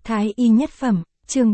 Thái y nhất phẩm, chương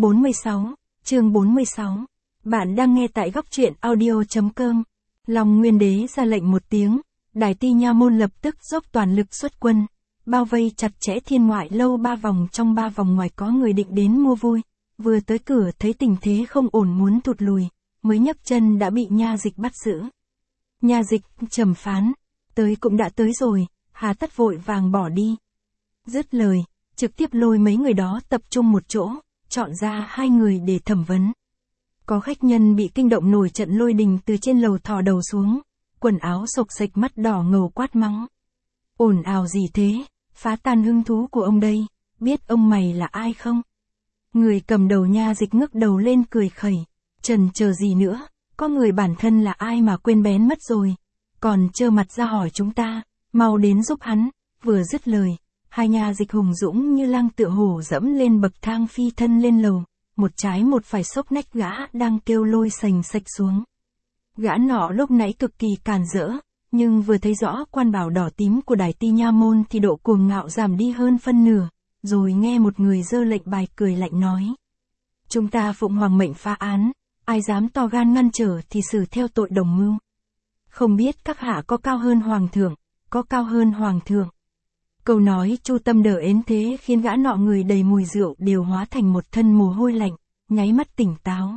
46. Bạn đang nghe tại góc truyện audio.com. Long Nguyên Đế ra lệnh một tiếng, Đài Ti Nha Môn lập tức dốc toàn lực xuất quân, bao vây chặt chẽ Thiên Ngoại Lâu 3 vòng, trong 3 vòng ngoài có người định đến mua vui, vừa tới cửa thấy tình thế không ổn muốn thụt lùi, mới nhấc chân đã bị Nha Dịch bắt giữ. Nha Dịch trầm phán, tới cũng đã tới rồi, hà tất vội vàng bỏ đi. Dứt lời, trực tiếp lôi mấy người đó tập trung một chỗ, chọn ra 2 người để thẩm vấn. Có khách nhân bị kinh động nổi trận lôi đình từ trên lầu thò đầu xuống, quần áo xộc xệch, mắt đỏ ngầu quát mắng. Ồn ào gì thế, phá tan hứng thú của ông đây, biết ông mày là ai không? Người cầm đầu Nha Dịch ngước đầu lên cười khẩy, chần chờ gì nữa, có người bản thân là ai mà quên bén mất rồi, còn trơ mặt ra hỏi chúng ta, mau đến giúp hắn. Vừa dứt lời, 2 Nha Dịch hùng dũng như lang tựa hổ dẫm lên bậc thang phi thân lên lầu, một trái một phải xốc nách gã đang kêu lôi sành sạch xuống. Gã nọ lúc nãy cực kỳ càn rỡ, nhưng vừa thấy rõ quan bảo đỏ tím của Đài Ti Nha Môn thì độ cuồng ngạo giảm đi hơn phân nửa, rồi nghe một người giơ lệnh bài cười lạnh nói. Chúng ta phụng hoàng mệnh phá án, ai dám to gan ngăn trở thì xử theo tội đồng mưu. Không biết các hạ có cao hơn hoàng thượng, có cao hơn hoàng thượng. Câu nói chu tâm đờ ến thế khiến gã nọ người đầy mùi rượu đều hóa thành một thân mồ hôi lạnh, nháy mắt tỉnh táo.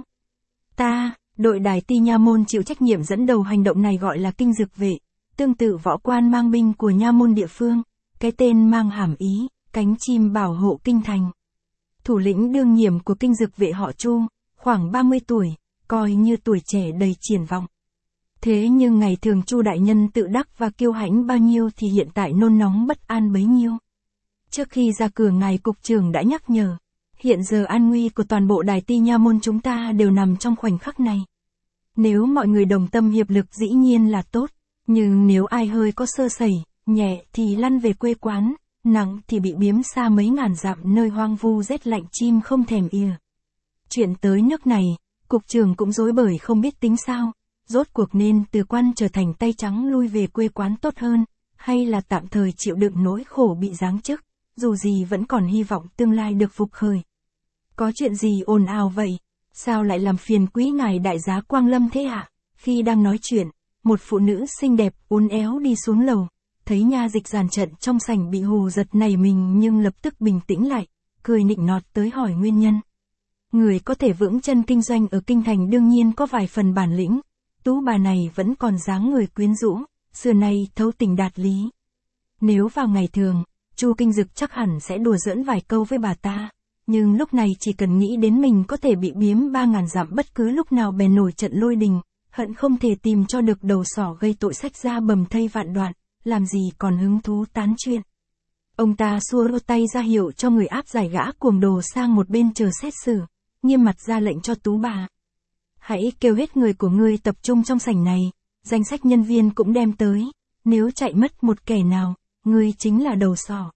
Đội Đài Ti Nha Môn chịu trách nhiệm dẫn đầu hành động này gọi là Kinh Dực Vệ, tương tự võ quan mang binh của nha môn địa phương, cái tên mang hàm ý, cánh chim bảo hộ kinh thành. Thủ lĩnh đương nhiệm của Kinh Dực Vệ họ Chu, khoảng 30 tuổi, coi như tuổi trẻ đầy triển vọng. Thế nhưng ngày thường Chu đại nhân tự đắc và kiêu hãnh bao nhiêu thì hiện tại nôn nóng bất an bấy nhiêu. Trước khi ra cửa ngài cục trưởng đã nhắc nhở, hiện giờ an nguy của toàn bộ Đài Ti Nha Môn chúng ta đều nằm trong khoảnh khắc này. Nếu mọi người đồng tâm hiệp lực dĩ nhiên là tốt, nhưng nếu ai hơi có sơ sẩy, nhẹ thì lăn về quê quán, nặng thì bị biếm xa mấy ngàn dặm nơi hoang vu rét lạnh chim không thèm ỉa. Chuyện tới nước này, cục trưởng cũng rối bời không biết tính sao, rốt cuộc nên từ quan trở thành tay trắng lui về quê quán tốt hơn, hay là tạm thời chịu đựng nỗi khổ bị giáng chức, dù gì vẫn còn hy vọng tương lai được phục khởi. Có chuyện gì ồn ào vậy? Sao lại làm phiền quý ngài đại giá Quang Lâm thế ạ? Khi đang nói chuyện, một phụ nữ xinh đẹp uốn éo đi xuống lầu, thấy Nha Dịch dàn trận trong sảnh bị hù giật nảy mình nhưng lập tức bình tĩnh lại, cười nịnh nọt tới hỏi nguyên nhân. Người có thể vững chân kinh doanh ở kinh thành đương nhiên có vài phần bản lĩnh, tú bà này vẫn còn dáng người quyến rũ, xưa nay thấu tình đạt lý. Nếu vào ngày thường, Chu Kinh Dực chắc hẳn sẽ đùa giỡn vài câu với bà ta. Nhưng lúc này chỉ cần nghĩ đến mình có thể bị biếm 3.000 dặm bất cứ lúc nào bèn nổi trận lôi đình, hận không thể tìm cho được đầu sỏ gây tội sách ra bầm thây vạn đoạn, làm gì còn hứng thú tán chuyện. Ông ta xua đôi tay ra hiệu cho người áp giải gã cuồng đồ sang một bên chờ xét xử, nghiêm mặt ra lệnh cho tú bà. Hãy kêu hết người của ngươi tập trung trong sảnh này, danh sách nhân viên cũng đem tới, nếu chạy mất một kẻ nào, ngươi chính là đầu sỏ.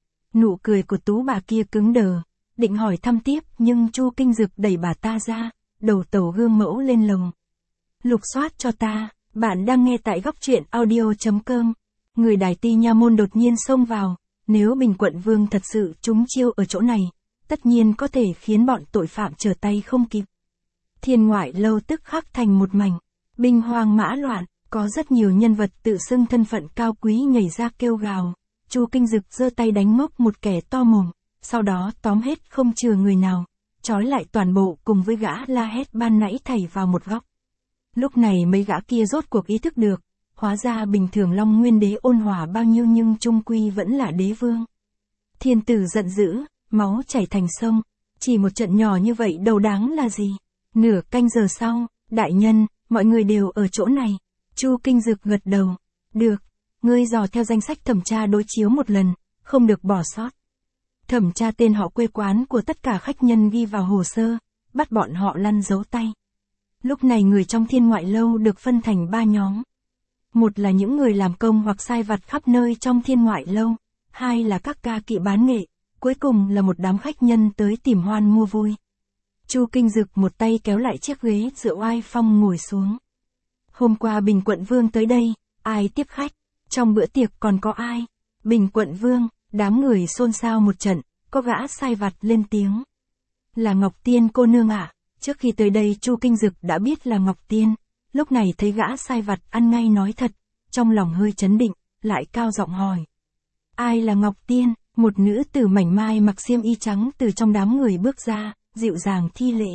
Nụ cười của tú bà kia cứng đờ. Định hỏi thăm tiếp nhưng Chu Kinh Dực đẩy bà ta ra, đầu tàu gương mẫu lên lồng. Lục soát cho ta, bạn đang nghe tại góc truyện audio.com. Người Đài Ti Nha Môn đột nhiên xông vào, nếu Bình Quận Vương thật sự trúng chiêu ở chỗ này, tất nhiên có thể khiến bọn tội phạm trở tay không kịp. Thiên Ngoại Lâu tức khắc thành một mảnh, binh hoang mã loạn, có rất nhiều nhân vật tự xưng thân phận cao quý nhảy ra kêu gào. Chu Kinh Dực giơ tay đánh ngốc một kẻ to mồm. Sau đó tóm hết không chừa người nào, trói lại toàn bộ cùng với gã la hét ban nãy thảy vào một góc. Lúc này mấy gã kia rốt cuộc ý thức được, hóa ra bình thường Long Nguyên Đế ôn hòa bao nhiêu nhưng chung quy vẫn là đế vương. Thiên tử giận dữ, máu chảy thành sông, chỉ một trận nhỏ như vậy đâu đáng là gì. Nửa canh giờ sau, đại nhân, mọi người đều ở chỗ này. Chu Kinh Dực gật đầu, được, ngươi dò theo danh sách thẩm tra đối chiếu một lần, không được bỏ sót. Thẩm tra tên họ quê quán của tất cả khách nhân ghi vào hồ sơ, bắt bọn họ lăn dấu tay. Lúc này người trong Thiên Ngoại Lâu được phân thành 3 nhóm. Một là những người làm công hoặc sai vặt khắp nơi trong Thiên Ngoại Lâu, 2 là các ca kỵ bán nghệ, cuối cùng là một đám khách nhân tới tìm hoan mua vui. Chu Kinh Dực một tay kéo lại chiếc ghế dựa oai phong ngồi xuống. Hôm qua Bình Quận Vương tới đây, ai tiếp khách? Trong bữa tiệc còn có ai? Bình Quận Vương. Đám người xôn xao một trận, có gã sai vặt lên tiếng. Là Ngọc Tiên cô nương ạ. Trước khi tới đây Chu Kinh Dực đã biết là Ngọc Tiên, lúc này thấy gã sai vặt ăn ngay nói thật, trong lòng hơi chấn định, lại cao giọng hỏi. Ai là Ngọc Tiên? Một nữ tử mảnh mai mặc xiêm y trắng từ trong đám người bước ra, dịu dàng thi lễ.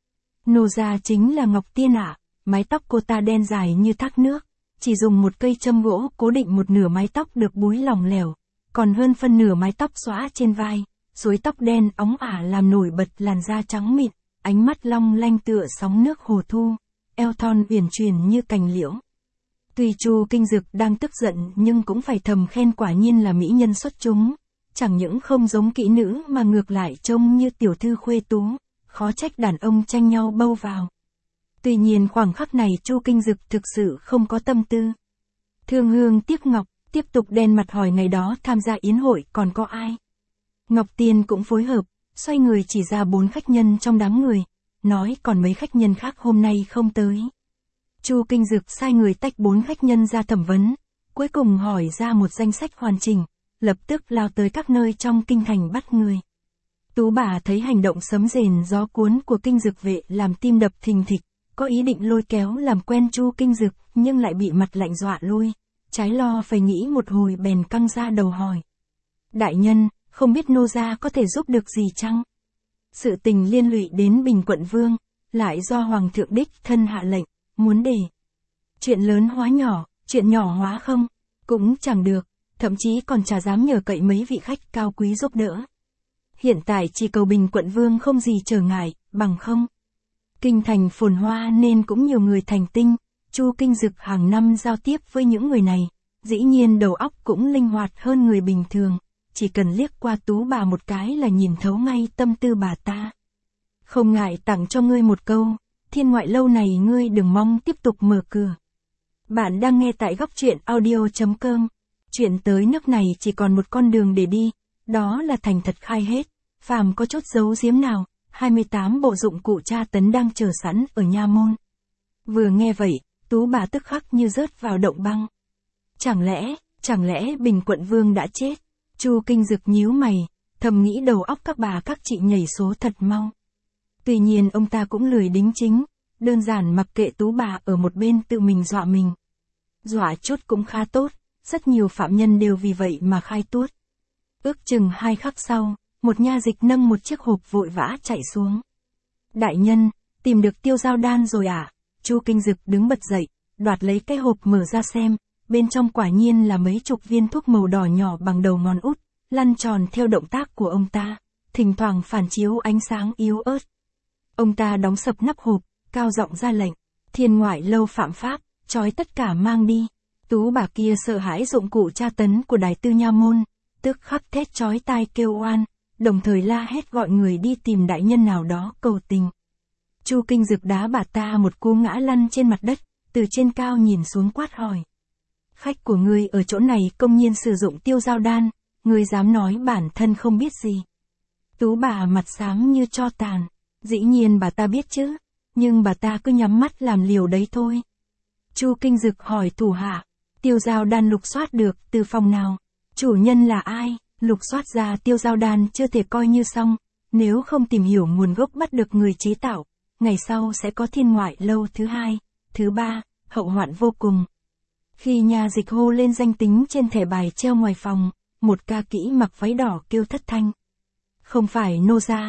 Nô gia chính là Ngọc Tiên ạ. Mái tóc cô ta đen dài như thác nước, chỉ dùng một cây châm gỗ cố định một nửa mái tóc được búi lỏng lẻo, còn hơn phân nửa mái tóc xõa trên vai, rối tóc đen óng ả làm nổi bật làn da trắng mịn, ánh mắt long lanh tựa sóng nước hồ thu, eo thon uyển chuyển như cành liễu. Tuy Chu Kinh Dực đang tức giận nhưng cũng phải thầm khen quả nhiên là mỹ nhân xuất chúng, chẳng những không giống kỹ nữ mà ngược lại trông như tiểu thư khuê tú, khó trách đàn ông tranh nhau bâu vào. Tuy nhiên khoảng khắc này Chu Kinh Dực thực sự không có tâm tư. Thương hương tiếc ngọc, tiếp tục đen mặt hỏi ngày đó tham gia yến hội còn có ai. Ngọc Tiên cũng phối hợp, xoay người chỉ ra 4 khách nhân trong đám người, nói còn mấy khách nhân khác hôm nay không tới. Chu Kinh Dực sai người tách 4 khách nhân ra thẩm vấn, cuối cùng hỏi ra một danh sách hoàn chỉnh, lập tức lao tới các nơi trong kinh thành bắt người. Tú bà thấy hành động sấm rền gió cuốn của Kinh Dực vệ làm tim đập thình thịch, có ý định lôi kéo làm quen Chu Kinh Dực nhưng lại bị mặt lạnh dọa lui, trái lo phải nghĩ một hồi bèn căng ra đầu hỏi. Đại nhân, không biết nô gia có thể giúp được gì chăng? Sự tình liên lụy đến Bình Quận Vương, lại do Hoàng thượng đích thân hạ lệnh, muốn để chuyện lớn hóa nhỏ, chuyện nhỏ hóa không, cũng chẳng được, thậm chí còn chả dám nhờ cậy mấy vị khách cao quý giúp đỡ. Hiện tại chỉ cầu Bình Quận Vương không gì trở ngại, bằng không. Kinh thành phồn hoa nên cũng nhiều người thành tinh, Chu Kinh Dực hàng năm giao tiếp với những người này, dĩ nhiên đầu óc cũng linh hoạt hơn người bình thường, chỉ cần liếc qua Tú bà một cái là nhìn thấu ngay tâm tư bà ta. Không ngại tặng cho ngươi một câu, Thiên Ngoại Lâu này ngươi đừng mong tiếp tục mở cửa. Bạn đang nghe tại góc truyện audio.com. Chuyện tới nước này chỉ còn một con đường để đi, đó là thành thật khai hết, phàm có chút giấu giếm nào, 28 bộ dụng cụ tra tấn đang chờ sẵn ở nha môn. Vừa nghe vậy, Tú bà tức khắc như rớt vào động băng. Chẳng lẽ Bình Quận Vương đã chết? Chu Kinh Dực nhíu mày, thầm nghĩ đầu óc các bà các chị nhảy số thật mau. Tuy nhiên ông ta cũng lười đính chính, đơn giản mặc kệ Tú bà ở một bên tự mình dọa mình. Dọa chút cũng khá tốt, rất nhiều phạm nhân đều vì vậy mà khai tuốt. Ước chừng 2 khắc sau, một nha dịch nâng một chiếc hộp vội vã chạy xuống. Đại nhân, tìm được tiêu giao đan rồi à? Chu Kinh Dực đứng bật dậy, đoạt lấy cái hộp mở ra xem, bên trong quả nhiên là mấy chục viên thuốc màu đỏ nhỏ bằng đầu ngón út, lăn tròn theo động tác của ông ta, thỉnh thoảng phản chiếu ánh sáng yếu ớt. Ông ta đóng sập nắp hộp, cao giọng ra lệnh, Thiên Ngoại Lâu phạm pháp, trói tất cả mang đi. Tú bà kia sợ hãi dụng cụ tra tấn của Đài Tư Nha Môn, tức khắc thét chói tai kêu oan, đồng thời la hét gọi người đi tìm đại nhân nào đó cầu tình. Chu Kinh Dực đá bà ta một cú ngã lăn trên mặt đất, từ trên cao nhìn xuống quát hỏi. Khách của ngươi ở chỗ này công nhiên sử dụng tiêu giao đan, ngươi dám nói bản thân không biết gì. Tú bà mặt xám như tro tàn, dĩ nhiên bà ta biết chứ, nhưng bà ta cứ nhắm mắt làm liều đấy thôi. Chu Kinh Dực hỏi thủ hạ, tiêu giao đan lục soát được từ phòng nào? Chủ nhân là ai? Lục soát ra tiêu giao đan chưa thể coi như xong, nếu không tìm hiểu nguồn gốc bắt được người chế tạo, ngày sau sẽ có Thiên Ngoại Lâu thứ 2, thứ 3, hậu hoạn vô cùng. Khi nha dịch hô lên danh tính trên thẻ bài treo ngoài phòng, một ca kỹ mặc váy đỏ kêu thất thanh. Không phải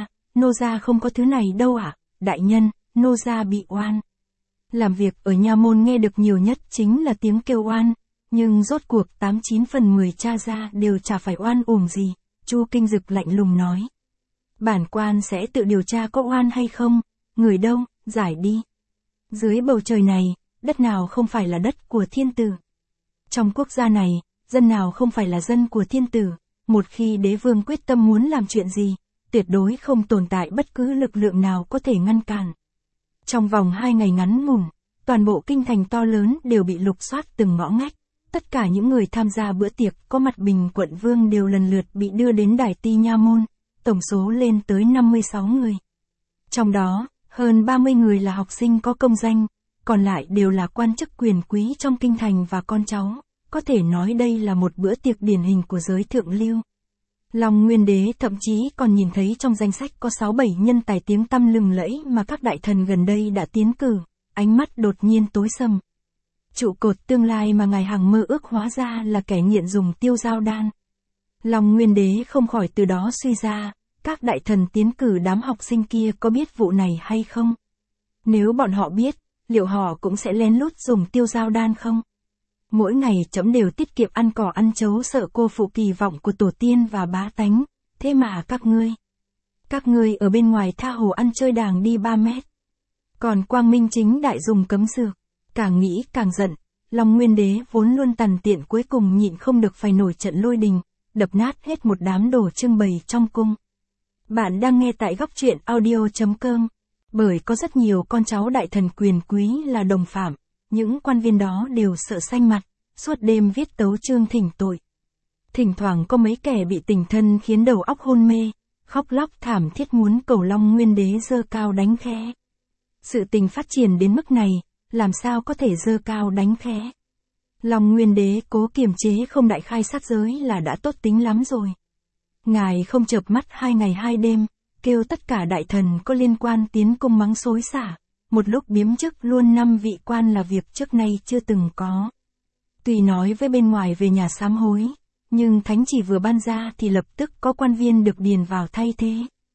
nô gia không có thứ này đâu ạ, đại nhân, nô gia bị oan. Làm việc ở nha môn nghe được nhiều nhất chính là tiếng kêu oan, nhưng rốt cuộc 89 phần 10 tra ra đều chả phải oan uổng gì, Chu Kinh Dực lạnh lùng nói. Bản quan sẽ tự điều tra có oan hay không, người đâu, giải đi. Dưới bầu trời này, đất nào không phải là đất của thiên tử. Trong quốc gia này, dân nào không phải là dân của thiên tử, một khi đế vương quyết tâm muốn làm chuyện gì, tuyệt đối không tồn tại bất cứ lực lượng nào có thể ngăn cản. Trong vòng 2 ngày ngắn ngủn, toàn bộ kinh thành to lớn đều bị lục soát từng ngõ ngách, tất cả những người tham gia bữa tiệc có mặt Bình Quận Vương đều lần lượt bị đưa đến Đài Ti Nha Môn, tổng số lên tới 56 người. Trong đó, hơn 30 người là học sinh có công danh, còn lại đều là quan chức quyền quý trong kinh thành và con cháu, có thể nói đây là một bữa tiệc điển hình của giới thượng lưu. Long Nguyên Đế thậm chí còn nhìn thấy trong danh sách có 6-7 nhân tài tiếng tăm lừng lẫy mà các đại thần gần đây đã tiến cử, ánh mắt đột nhiên tối sầm. Trụ cột tương lai mà ngài hằng mơ ước hóa ra là kẻ nghiện dùng tiêu dao đan. Long Nguyên Đế không khỏi từ đó suy ra, các đại thần tiến cử đám học sinh kia có biết vụ này hay không? Nếu bọn họ biết, liệu họ cũng sẽ lén lút dùng tiêu dao đan không? Mỗi ngày trẫm đều tiết kiệm ăn cỏ ăn chấu sợ cô phụ kỳ vọng của tổ tiên và bá tánh, thế mà các ngươi ở bên ngoài tha hồ ăn chơi đàng đi 3 mét. Còn Quang Minh chính đại dùng cấm dược, càng nghĩ càng giận, Long Nguyên Đế vốn luôn tằn tiện cuối cùng nhịn không được phải nổi trận lôi đình, đập nát hết một đám đồ trưng bày trong cung. Bạn đang nghe tại góc truyện audio.com, bởi có rất nhiều con cháu đại thần quyền quý là đồng phạm, những quan viên đó đều sợ xanh mặt, suốt đêm viết tấu chương thỉnh tội. Thỉnh thoảng có mấy kẻ bị tình thân khiến đầu óc hôn mê, khóc lóc thảm thiết muốn cầu Long Nguyên Đế giơ cao đánh khẽ. Sự tình phát triển đến mức này, làm sao có thể giơ cao đánh khẽ. Long Nguyên Đế cố kiềm chế không đại khai sát giới là đã tốt tính lắm rồi. Ngài không chợp mắt 2 ngày 2 đêm, kêu tất cả đại thần có liên quan tiến cung mắng xối xả, một lúc biếm chức luôn 5 vị quan là việc trước nay chưa từng có. Tuy nói với bên ngoài về nhà sám hối, nhưng thánh chỉ vừa ban ra thì lập tức có quan viên được điền vào thay thế.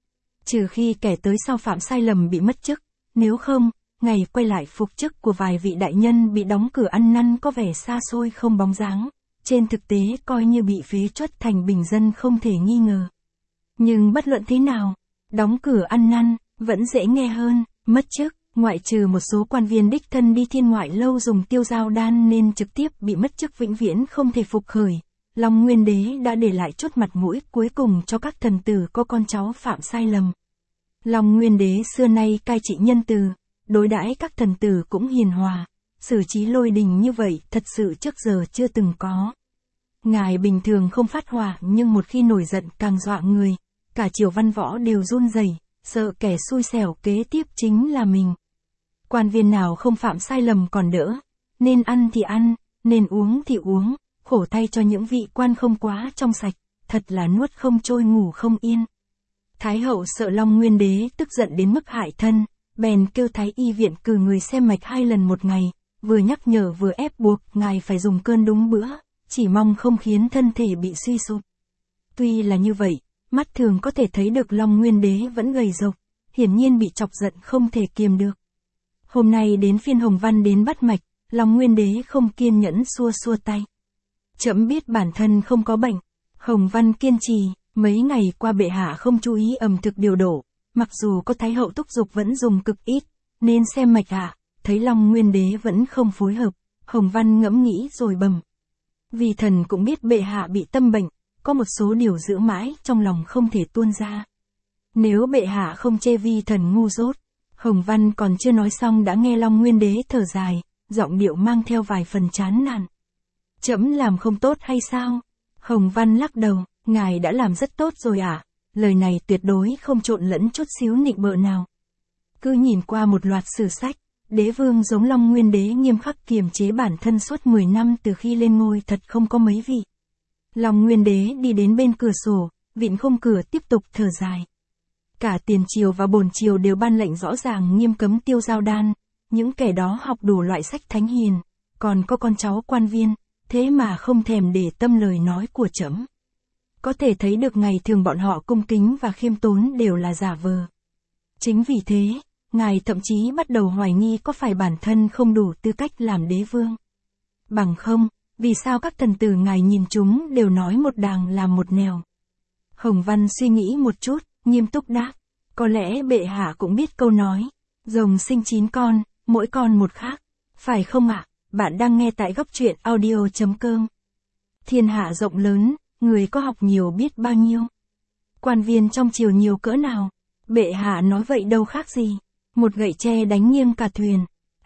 Trừ khi kẻ tới sau phạm sai lầm bị mất chức, nếu không, ngày quay lại phục chức của vài vị đại nhân bị đóng cửa ăn năn có vẻ xa xôi không bóng dáng, trên thực tế coi như bị phế truất thành bình dân không thể nghi ngờ. Nhưng bất luận thế nào, đóng cửa ăn năn, vẫn dễ nghe hơn, mất chức, ngoại trừ một số quan viên đích thân đi thiên ngoại lâu dùng tiêu dao đan nên trực tiếp bị mất chức vĩnh viễn không thể phục khởi. Long Nguyên Đế đã để lại chút mặt mũi cuối cùng cho các thần tử có con cháu phạm sai lầm. Long Nguyên Đế xưa nay cai trị nhân từ, đối đãi các thần tử cũng hiền hòa, xử trí lôi đình như vậy thật sự trước giờ chưa từng có. Ngài bình thường không phát hỏa nhưng một khi nổi giận càng dọa người, cả triều văn võ đều run rẩy, sợ kẻ xui xẻo kế tiếp chính là mình. Quan viên nào không phạm sai lầm còn đỡ, nên ăn thì ăn, nên uống thì uống, khổ thay cho những vị quan không quá trong sạch, thật là nuốt không trôi ngủ không yên. Thái hậu sợ Long Nguyên Đế tức giận đến mức hại thân, bèn kêu Thái y viện cử người xem mạch 2 lần một ngày, vừa nhắc nhở vừa ép buộc ngài phải dùng cơn đúng bữa, chỉ mong không khiến thân thể bị suy sụp. Tuy là như vậy, mắt thường có thể thấy được Long Nguyên Đế vẫn gầy rộc, hiển nhiên bị chọc giận không thể kiềm được. Hôm nay đến phiên Hồng Văn đến bắt mạch, Long Nguyên Đế không kiên nhẫn xua xua tay. Trẫm biết bản thân không có bệnh. Hồng Văn kiên trì, mấy ngày qua bệ hạ không chú ý ẩm thực điều độ, mặc dù có Thái hậu thúc giục vẫn dùng cực ít, nên xem mạch hạ, thấy Long Nguyên Đế vẫn không phối hợp, Hồng Văn ngẫm nghĩ rồi bẩm. Vì thần cũng biết bệ hạ bị tâm bệnh, có một số điều giữ mãi trong lòng không thể tuôn ra. Nếu bệ hạ không chê vi thần ngu dốt, Hồng Văn còn chưa nói xong đã nghe Long Nguyên Đế thở dài, giọng điệu mang theo vài phần chán nản. Trẫm làm không tốt hay sao? Hồng Văn lắc đầu, ngài đã làm rất tốt rồi ạ. Lời này tuyệt đối không trộn lẫn chút xíu nịnh bợ nào. Cứ nhìn qua một loạt sử sách, đế vương giống Long Nguyên Đế nghiêm khắc kiềm chế bản thân suốt 10 năm từ khi lên ngôi thật không có mấy vị. Long Nguyên Đế đi đến bên cửa sổ, vịn khung cửa tiếp tục thở dài. Cả tiền triều và bổn triều đều ban lệnh rõ ràng nghiêm cấm tiêu dao đan, những kẻ đó học đủ loại sách thánh hiền, còn có con cháu quan viên, thế mà không thèm để tâm lời nói của trẫm. Có thể thấy được ngày thường bọn họ cung kính và khiêm tốn đều là giả vờ. Chính vì thế, ngài thậm chí bắt đầu hoài nghi có phải bản thân không đủ tư cách làm đế vương. Bằng không, vì sao các thần tử ngài nhìn chúng đều nói một đàng làm một nẻo. Hồng Văn suy nghĩ một chút, nghiêm túc đáp, có lẽ bệ hạ cũng biết câu nói, rồng sinh 9 con, mỗi con một khác, phải không ạ? Bạn đang nghe tại góc truyện audio.com. Thiên hạ rộng lớn, người có học nhiều biết bao nhiêu. Quan viên trong triều nhiều cỡ nào, bệ hạ nói vậy đâu khác gì, một gậy tre đánh nghiêng cả thuyền.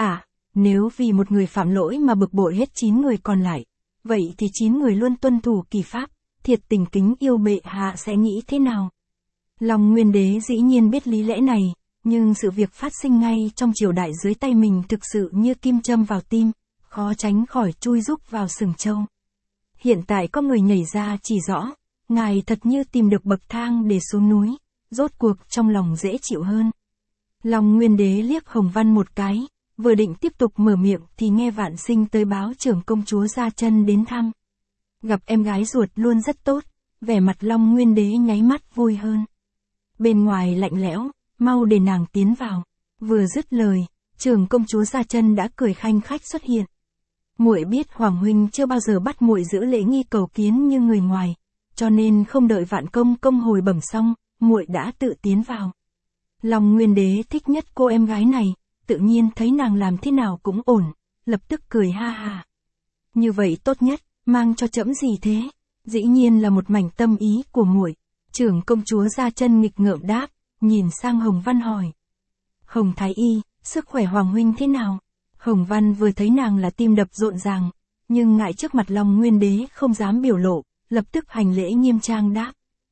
Nếu vì một người phạm lỗi mà bực bội hết 9 người còn lại, vậy thì 9 người luôn tuân thủ kỷ pháp, thiệt tình kính yêu bệ hạ sẽ nghĩ thế nào? Long Nguyên Đế dĩ nhiên biết lý lẽ này, nhưng sự việc phát sinh ngay trong triều đại dưới tay mình thực sự như kim châm vào tim, khó tránh khỏi chui rúc vào sừng trâu. Hiện tại có người nhảy ra chỉ rõ, ngài thật như tìm được bậc thang để xuống núi, rốt cuộc trong lòng dễ chịu hơn. Long Nguyên Đế liếc Hồng Văn một cái, vừa định tiếp tục mở miệng thì nghe Vạn Sinh tới báo trưởng công chúa Gia Chân đến thăm. Gặp em gái ruột luôn rất tốt, vẻ mặt Long Nguyên Đế nháy mắt vui hơn. Bên ngoài lạnh lẽo, mau để nàng tiến vào. Vừa dứt lời, trưởng công chúa Gia Chân đã cười khanh khách xuất hiện. Muội biết Hoàng huynh chưa bao giờ bắt muội giữ lễ nghi cầu kiến như người ngoài, cho nên không đợi Vạn công hồi bẩm xong, muội đã tự tiến vào. Long Nguyên Đế thích nhất cô em gái này, tự nhiên thấy nàng làm thế nào cũng ổn, lập tức cười ha ha. Như vậy tốt nhất, mang cho trẫm gì thế? Dĩ nhiên là một mảnh tâm ý của muội. Trưởng công chúa Gia Chân nghịch ngợm đáp, nhìn sang Hồng Văn hỏi. Hồng Thái Y, sức khỏe Hoàng huynh thế nào? Hồng Văn vừa thấy nàng là tim đập rộn ràng, nhưng ngại trước mặt Long Nguyên Đế không dám biểu lộ, lập tức hành lễ nghiêm trang đáp.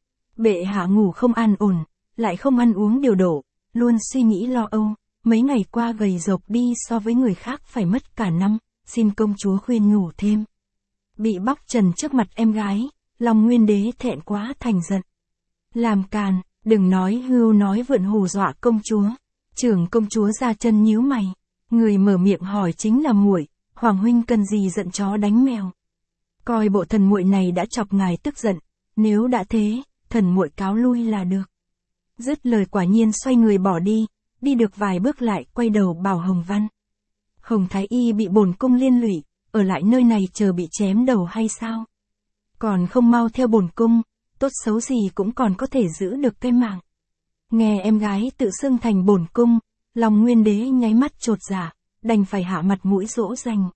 Bệ hạ ngủ không an ổn, lại không ăn uống điều độ, luôn suy nghĩ lo âu, mấy ngày qua gầy rộc đi so với người khác phải mất cả năm, xin công chúa khuyên nhủ thêm. Bị bóc trần trước mặt em gái, Long Nguyên Đế thẹn quá thành giận. Làm càn, đừng nói hưu nói vượn hù dọa công chúa. Trưởng công chúa Gia Chân nhíu mày, người mở miệng hỏi chính là muội, Hoàng huynh cần gì giận chó đánh mèo. Coi bộ thần muội này đã chọc ngài tức giận, nếu đã thế, thần muội cáo lui là được. Dứt lời quả nhiên xoay người bỏ đi, đi được vài bước lại quay đầu bảo Hồng Văn. Hồng Thái Y bị bổn cung liên lụy, ở lại nơi này chờ bị chém đầu hay sao? Còn không mau theo bổn cung, tốt xấu gì cũng còn có thể giữ được cái mạng. Nghe em gái tự xưng thành bổn cung, Long Nguyên Đế nháy mắt chột dạ, đành phải hạ mặt mũi dỗ dành.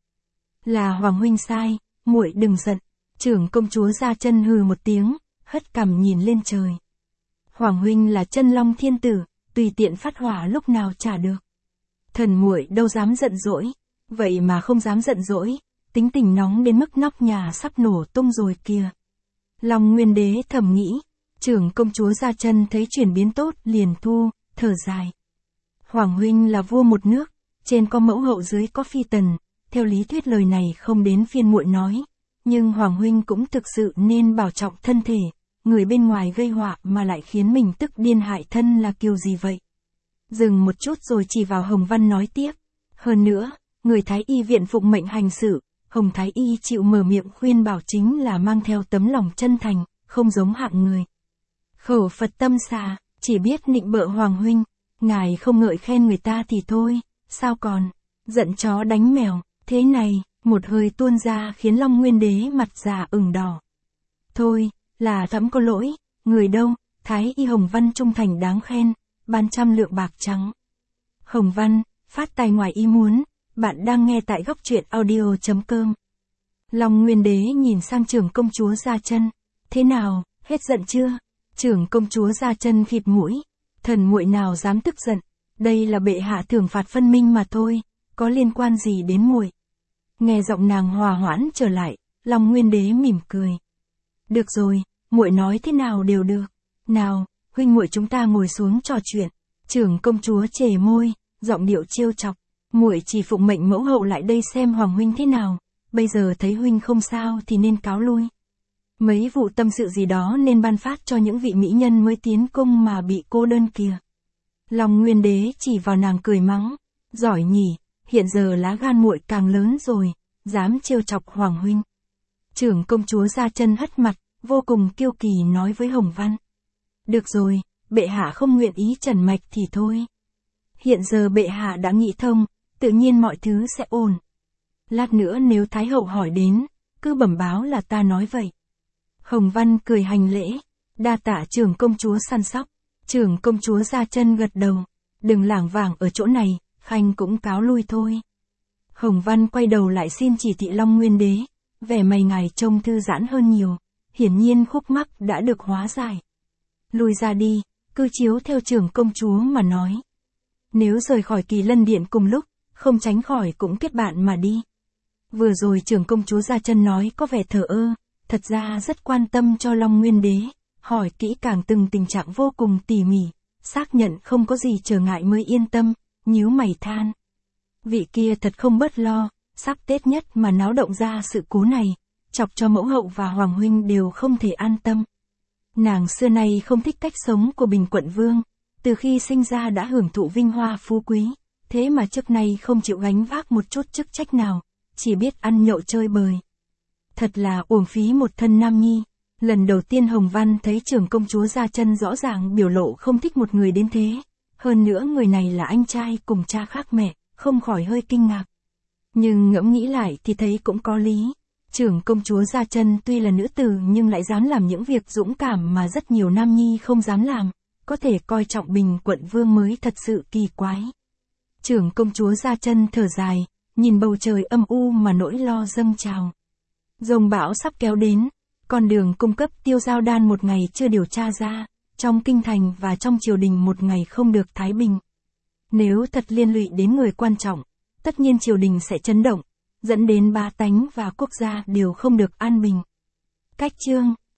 Là Hoàng huynh sai, muội đừng giận. Trưởng công chúa Gia Chân hừ một tiếng, hất cằm nhìn lên trời. Hoàng huynh là chân long thiên tử, tùy tiện phát hỏa lúc nào trả được. Thần muội đâu dám giận dỗi, vậy mà không dám giận dỗi, tính tình nóng đến mức nóc nhà sắp nổ tung rồi kìa. Long Nguyên Đế thầm nghĩ, trưởng công chúa Gia Chân thấy chuyển biến tốt liền thu, thở dài. Hoàng huynh là vua một nước, trên có mẫu hậu dưới có phi tần, theo lý thuyết lời này không đến phiên muội nói, nhưng Hoàng huynh cũng thực sự nên bảo trọng thân thể, người bên ngoài gây họa mà lại khiến mình tức điên hại thân là kiều gì vậy? Dừng một chút rồi chỉ vào Hồng Văn nói tiếp, hơn nữa, người Thái Y viện phụng mệnh hành sự, Hồng Thái Y chịu mở miệng khuyên bảo chính là mang theo tấm lòng chân thành, không giống hạng người. Khẩu Phật tâm xà, chỉ biết nịnh bợ Hoàng huynh, ngài không ngợi khen người ta thì thôi, sao còn, giận chó đánh mèo, thế này, một hơi tuôn ra khiến Long Nguyên Đế mặt già ửng đỏ. Thôi, là thẫm có lỗi, người đâu, Thái Y Hồng Văn trung thành đáng khen, ban 100 lượng bạc trắng. Hồng Văn, phát tài ngoài ý muốn, bạn đang nghe tại góc truyện audio.com. Long Nguyên Đế nhìn sang trưởng công chúa Gia Chân, thế nào, hết giận chưa? Trưởng công chúa Gia Chân khịt mũi, thần muội nào dám tức giận, đây là bệ hạ thưởng phạt phân minh mà thôi, có liên quan gì đến muội? Nghe giọng nàng hòa hoãn trở lại, Long Nguyên Đế mỉm cười. Được rồi, muội nói thế nào đều được. Nào, huynh muội chúng ta ngồi xuống trò chuyện. Trưởng công chúa chề môi, giọng điệu trêu chọc. Muội chỉ phụng mệnh mẫu hậu lại đây xem Hoàng huynh thế nào, bây giờ thấy huynh không sao thì nên cáo lui. Mấy vụ tâm sự gì đó nên ban phát cho những vị mỹ nhân mới tiến cung mà bị cô đơn kìa. Long Nguyên Đế chỉ vào nàng cười mắng, giỏi nhỉ, hiện giờ lá gan muội càng lớn rồi, dám trêu chọc Hoàng huynh. Trưởng công chúa Gia Chân hất mặt, vô cùng kiêu kỳ nói với Hồng Văn. Được rồi, bệ hạ không nguyện ý trần mạch thì thôi. Hiện giờ bệ hạ đã nghĩ thông, tự nhiên mọi thứ sẽ ổn. Lát nữa nếu Thái hậu hỏi đến, cứ bẩm báo là ta nói vậy. Hồng Văn cười hành lễ, đa tạ trưởng công chúa săn sóc. Trưởng công chúa Gia Chân gật đầu, đừng lảng vảng ở chỗ này, khanh cũng cáo lui thôi. Hồng Văn quay đầu lại xin chỉ thị Long Nguyên Đế, vẻ mày ngài trông thư giãn hơn nhiều, hiển nhiên khúc mắc đã được hóa giải. Lui ra đi, cứ chiếu theo trưởng công chúa mà nói. Nếu rời khỏi Kỳ Lân Điện cùng lúc, không tránh khỏi cũng kết bạn mà đi. Vừa rồi trưởng công chúa Gia Chân nói có vẻ thờ ơ, thật ra rất quan tâm cho Long Nguyên Đế, hỏi kỹ càng từng tình trạng vô cùng tỉ mỉ, xác nhận không có gì trở ngại mới yên tâm, nhíu mày than. Vị kia thật không bớt lo, sắp Tết nhất mà náo động ra sự cố này, chọc cho mẫu hậu và Hoàng huynh đều không thể an tâm. Nàng xưa nay không thích cách sống của Bình Quận Vương, từ khi sinh ra đã hưởng thụ vinh hoa phú quý, thế mà trước nay không chịu gánh vác một chút chức trách nào, chỉ biết ăn nhậu chơi bời. Thật là uổng phí một thân nam nhi. Lần đầu tiên Hồng Văn thấy trưởng công chúa Gia Chân rõ ràng biểu lộ không thích một người đến thế, hơn nữa người này là anh trai cùng cha khác mẹ, không khỏi hơi kinh ngạc. Nhưng ngẫm nghĩ lại thì thấy cũng có lý. Trưởng công chúa Gia Chân tuy là nữ tử nhưng lại dám làm những việc dũng cảm mà rất nhiều nam nhi không dám làm, có thể coi trọng Bình Quận Vương mới thật sự kỳ quái. Trưởng công chúa Gia Chân thở dài, nhìn bầu trời âm u mà nỗi lo dâng trào. Dông bão sắp kéo đến, con đường cung cấp tiêu giao đan một ngày chưa điều tra ra, trong kinh thành và trong triều đình một ngày không được thái bình. Nếu thật liên lụy đến người quan trọng, tất nhiên triều đình sẽ chấn động, dẫn đến bá tánh và quốc gia đều không được an bình. Cách chương